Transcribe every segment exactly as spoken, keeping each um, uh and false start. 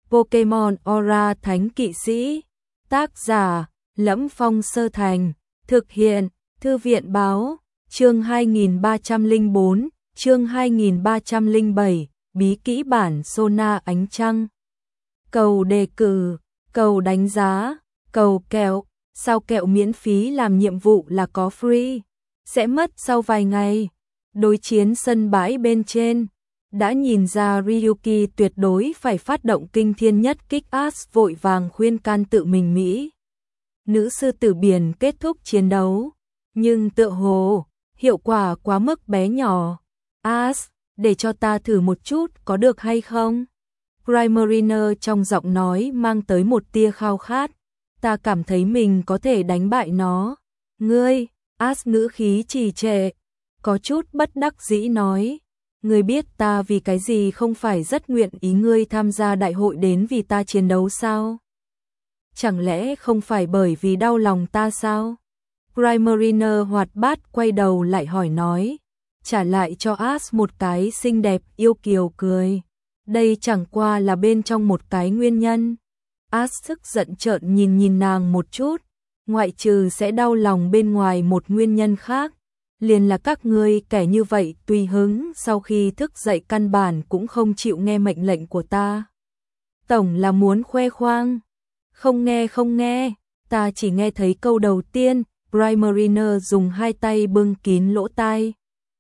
Pokemon Aura Thánh Kỵ Sĩ. Tác giả: Lẫm Phong Sơ Thành. Thực hiện: Thư viện báo. Chương hai nghìn ba trăm lẻ bốn, chương hai nghìn ba trăm lẻ bảy, bí kỹ bản Sona ánh trăng. Cầu đề cử, cầu đánh giá, cầu kẹo, sao kẹo miễn phí làm nhiệm vụ là có free, sẽ mất sau vài ngày. Đối chiến sân bãi bên trên, đã nhìn ra Ryuki tuyệt đối phải phát động kinh thiên nhất kích. Ash vội vàng khuyên can tự mình Mỹ. Nữ sư tử biển kết thúc chiến đấu, nhưng tựa hồ hiệu quả quá mức bé nhỏ. Ash, để cho ta thử một chút có được hay không? Primariner trong giọng nói mang tới một tia khao khát. Ta cảm thấy mình có thể đánh bại nó. Ngươi, Ash ngữ khí trì trệ, có chút bất đắc dĩ nói. Ngươi biết ta vì cái gì không phải rất nguyện ý ngươi tham gia đại hội đến vì ta chiến đấu sao? Chẳng lẽ không phải bởi vì đau lòng ta sao? Primariner hoạt bát quay đầu lại hỏi nói, trả lại cho Ash một cái xinh đẹp yêu kiều cười. Đây chẳng qua là bên trong một cái nguyên nhân. Ash tức giận trợn nhìn nhìn nàng một chút, ngoại trừ sẽ đau lòng bên ngoài một nguyên nhân khác, liền là các ngươi kẻ như vậy tùy hứng sau khi thức dậy căn bản cũng không chịu nghe mệnh lệnh của ta. Tổng là muốn khoe khoang. Không nghe không nghe, ta chỉ nghe thấy câu đầu tiên. Primariner dùng hai tay bưng kín lỗ tai,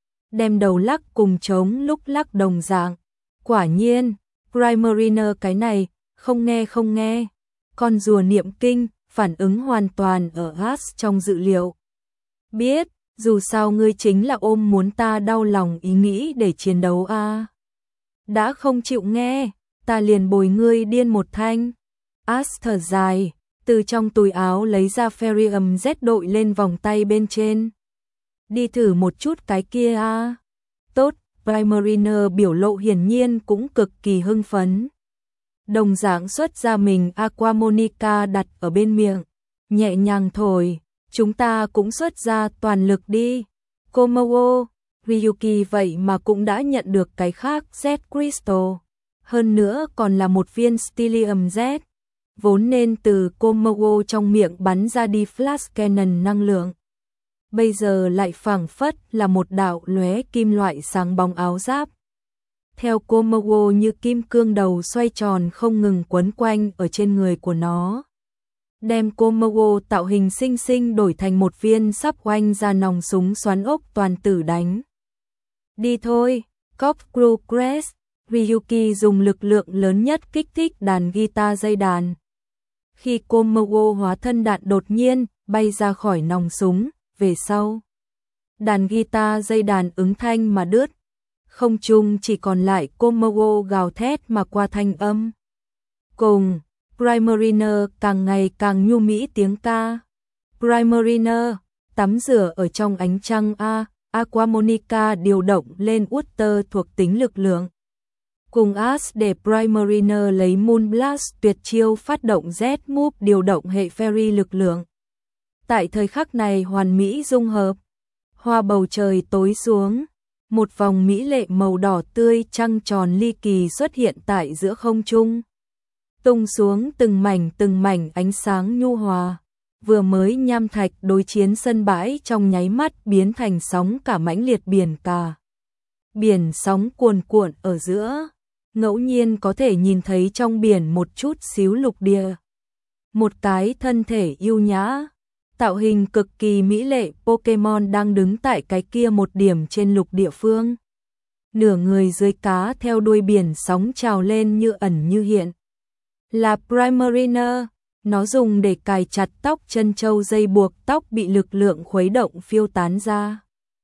đem đầu lắc cùng trống lúc lắc đồng dạng. Quả nhiên, Primariner cái này, không nghe không nghe. Con rùa niệm kinh, phản ứng hoàn toàn ở Ash trong dự liệu. Biết, dù sao ngươi chính là ôm muốn ta đau lòng ý nghĩ để chiến đấu a. À. Đã không chịu nghe, ta liền bồi ngươi điên một thanh. Ash thở dài, từ trong túi áo lấy ra Ferium Z đội lên vòng tay bên trên. Đi thử một chút cái kia a. À. Tốt, Primariner biểu lộ hiển nhiên cũng cực kỳ hưng phấn. Đồng dạng xuất ra mình Aquamonica đặt ở bên miệng, nhẹ nhàng thổi, chúng ta cũng xuất ra toàn lực đi. Komodo, Ryuki vậy mà cũng đã nhận được cái khác Z Crystal, hơn nữa còn là một viên Stellium Z, vốn nên từ Komodo trong miệng bắn ra đi Flash Cannon năng lượng. Bây giờ lại phảng phất là một đạo lóe kim loại sáng bóng áo giáp. Theo Komodo như kim cương đầu xoay tròn không ngừng quấn quanh ở trên người của nó. Đem Komodo tạo hình xinh xinh đổi thành một viên sắp oanh ra nòng súng xoắn ốc toàn tử đánh. Đi thôi, Corkscrew Crest, Ryuki dùng lực lượng lớn nhất kích thích đàn guitar dây đàn. Khi Komodo hóa thân đạn đột nhiên bay ra khỏi nòng súng, về sau, đàn guitar dây đàn ứng thanh mà đứt, không trung chỉ còn lại Komodo gào thét mà qua thanh âm. Cùng, Primariner càng ngày càng nhu mỹ tiếng ca. Primariner, tắm rửa ở trong ánh trăng a, Aquamonica điều động lên Water thuộc tính lực lượng. Cùng Ash để Primariner lấy Moonblast tuyệt chiêu phát động Z Move điều động hệ Fairy lực lượng. Tại thời khắc này hoàn mỹ dung hợp, hoa bầu trời tối xuống, một vòng mỹ lệ màu đỏ tươi trăng tròn ly kỳ xuất hiện tại giữa không trung. Tung xuống từng mảnh từng mảnh ánh sáng nhu hòa, vừa mới nham thạch đối chiến sân bãi trong nháy mắt biến thành sóng cả mãnh liệt biển cả. Biển sóng cuồn cuộn ở giữa, ngẫu nhiên có thể nhìn thấy trong biển một chút xíu lục địa. Một cái thân thể yêu nhã, tạo hình cực kỳ mỹ lệ Pokemon đang đứng tại cái kia một điểm trên lục địa phương. Nửa người dưới cá theo đuôi biển sóng trào lên như ẩn như hiện. Là Primariner, nó dùng để cài chặt tóc chân châu dây buộc tóc bị lực lượng khuấy động phiêu tán ra.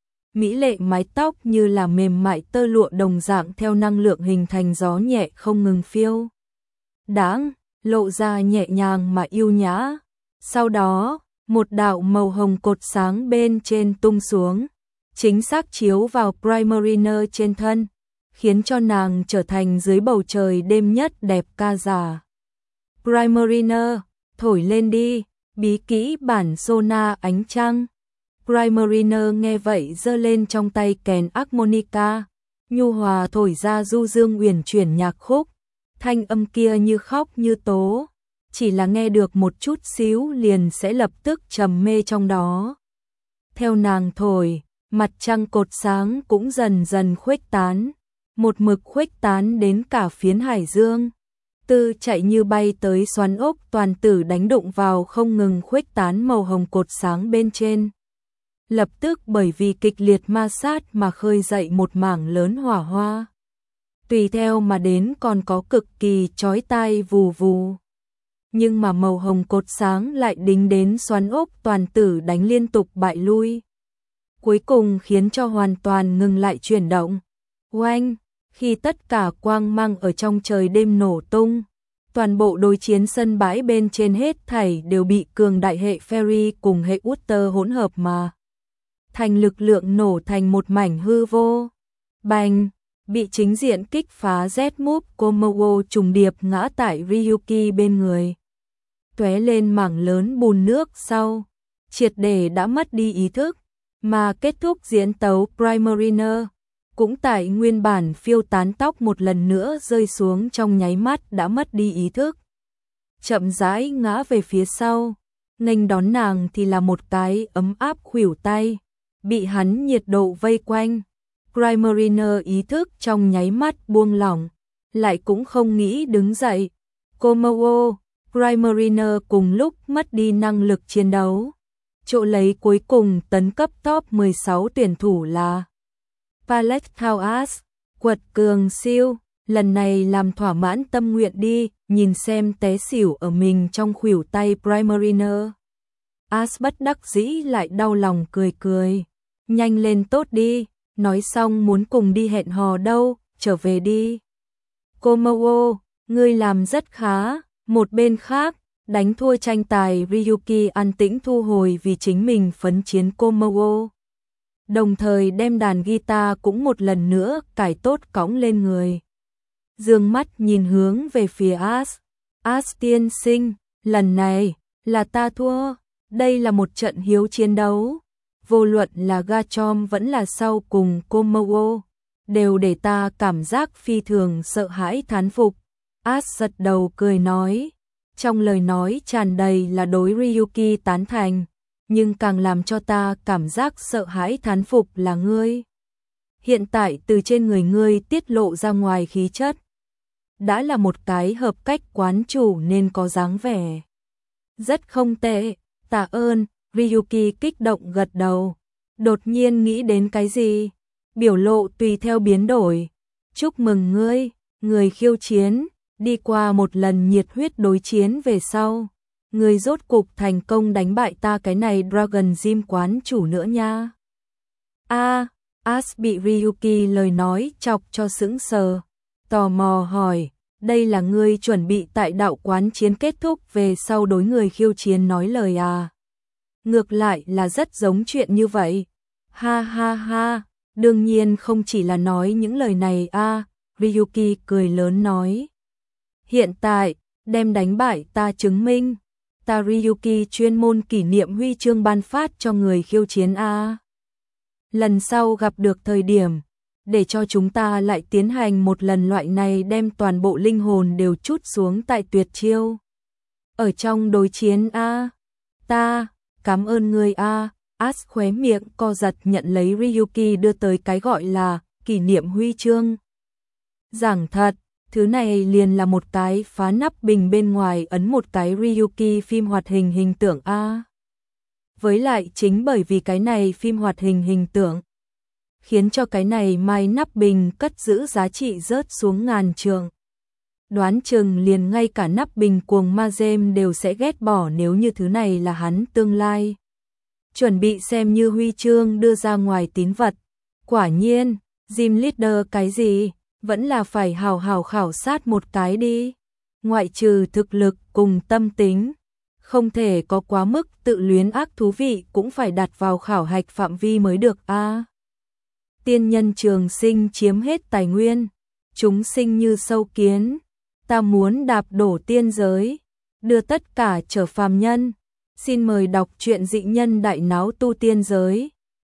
Mỹ lệ mái tóc như là mềm mại tơ lụa đồng dạng theo năng lượng hình thành gió nhẹ không ngừng phiêu. Đáng, lộ ra nhẹ nhàng mà yêu nhã. Sau đó, một đạo màu hồng cột sáng bên trên tung xuống, chính xác chiếu vào Primariner trên thân, khiến cho nàng trở thành dưới bầu trời đêm nhất đẹp ca giả. Primariner, thổi lên đi, bí kỹ bản Sona ánh trăng. Primariner nghe vậy giơ lên trong tay kèn harmonica, nhu hòa thổi ra du dương uyển chuyển nhạc khúc, Thanh âm kia như khóc như tố, chỉ là nghe được một chút xíu liền sẽ lập tức trầm mê trong đó. Theo nàng thổi, mặt trăng cột sáng cũng dần dần khuếch tán, một mực khuếch tán đến cả phiến hải dương. Tư chạy như bay tới xoắn ốc toàn tử đánh đụng vào không ngừng khuếch tán màu hồng cột sáng bên trên. Lập tức bởi vì kịch liệt ma sát mà khơi dậy một mảng lớn hỏa hoa. Tùy theo mà đến còn có cực kỳ chói tai vù vù. Nhưng mà màu hồng cột sáng lại đính đến xoắn ốc toàn tử đánh liên tục bại lui. Cuối cùng khiến cho hoàn toàn ngừng lại chuyển động. Oanh! Khi tất cả quang mang ở trong trời đêm nổ tung, toàn bộ đối chiến sân bãi bên trên hết thảy đều bị cường đại hệ Fairy cùng hệ Water hỗn hợp mà thành lực lượng nổ thành một mảnh hư vô. Bành! Bị chính diện kích phá Z-Move Komodo trùng điệp ngã tại Ryuki bên người. Tóe lên mảng lớn bùn nước sau, triệt để đã mất đi ý thức, mà kết thúc diễn tấu Primariner. Cũng tại nguyên bản phiêu tán tóc một lần nữa rơi xuống trong nháy mắt đã mất đi ý thức. Chậm rãi ngã về phía sau, nghênh đón nàng thì là một cái ấm áp khuỷu tay, bị hắn nhiệt độ vây quanh. Primariner ý thức trong nháy mắt buông lỏng, lại cũng không nghĩ đứng dậy. Komodo, Primariner cùng lúc mất đi năng lực chiến đấu. Chỗ lấy cuối cùng tấn cấp top mười sáu tuyển thủ là Palette Thauas, quật cường siêu, lần này làm thỏa mãn tâm nguyện đi, nhìn xem té xỉu ở mình trong khuỷu tay Primariner. As bất đắc dĩ lại đau lòng cười cười, nhanh lên tốt đi, nói xong muốn cùng đi hẹn hò đâu, trở về đi. Komodo, ngươi làm rất khá, một bên khác, đánh thua tranh tài Ryuki an tĩnh thu hồi vì chính mình phấn chiến Komodo. Đồng thời đem đàn guitar cũng một lần nữa cải tốt cõng lên người. Dương mắt nhìn hướng về phía As. As tiên sinh, lần này là ta thua, đây là một trận hiếu chiến đấu. Vô luận là Garchomp vẫn là sau cùng Komodo, đều để ta cảm giác phi thường sợ hãi thán phục. As giật đầu cười nói, trong lời nói tràn đầy là đối Ryuki tán thành. Nhưng càng làm cho ta cảm giác sợ hãi thán phục là ngươi. Hiện tại từ trên người ngươi tiết lộ ra ngoài khí chất, đã là một cái hợp cách quán chủ nên có dáng vẻ. Rất không tệ, tạ ơn, Ryuki kích động gật đầu. Đột nhiên nghĩ đến cái gì? Biểu lộ tùy theo biến đổi. Chúc mừng ngươi, người khiêu chiến, đi qua một lần nhiệt huyết đối chiến về sau. Người rốt cục thành công đánh bại ta cái này Dragon Gym quán chủ nữa nha. A, à, As bị Ryuki lời nói chọc cho sững sờ, tò mò hỏi, đây là ngươi chuẩn bị tại đạo quán chiến kết thúc về sau đối người khiêu chiến nói lời à? Ngược lại là rất giống chuyện như vậy. Ha ha ha, đương nhiên không chỉ là nói những lời này a, à, Ryuki cười lớn nói. Hiện tại, đem đánh bại ta chứng minh. Ta Ryuki chuyên môn kỷ niệm huy chương ban phát cho người khiêu chiến A. Lần sau gặp được thời điểm, để cho chúng ta lại tiến hành một lần loại này đem toàn bộ linh hồn đều trút xuống tại tuyệt chiêu. Ở trong đối chiến A. Ta, cảm ơn người A. As khóe miệng co giật nhận lấy Ryuki đưa tới cái gọi là kỷ niệm huy chương. Giảng thật. Thứ này liền là một cái phá nắp bình bên ngoài ấn một cái Ryuki phim hoạt hình hình tượng A. Với lại chính bởi vì cái này phim hoạt hình hình tượng, khiến cho cái này mai nắp bình cất giữ giá trị rớt xuống ngàn trượng. Đoán chừng liền ngay cả nắp bình cuồng ma gem đều sẽ ghét bỏ nếu như thứ này là hắn tương lai. Chuẩn bị xem như huy chương đưa ra ngoài tín vật. Quả nhiên, Gym Leader cái gì? Vẫn là phải hào hào khảo sát một cái đi. Ngoại trừ thực lực cùng tâm tính, không thể có quá mức tự luyến ác thú vị cũng phải đặt vào khảo hạch phạm vi mới được a. À, tiên nhân trường sinh chiếm hết tài nguyên, chúng sinh như sâu kiến, ta muốn đạp đổ tiên giới, đưa tất cả trở phàm nhân. Xin mời đọc truyện dị nhân đại náo tu tiên giới.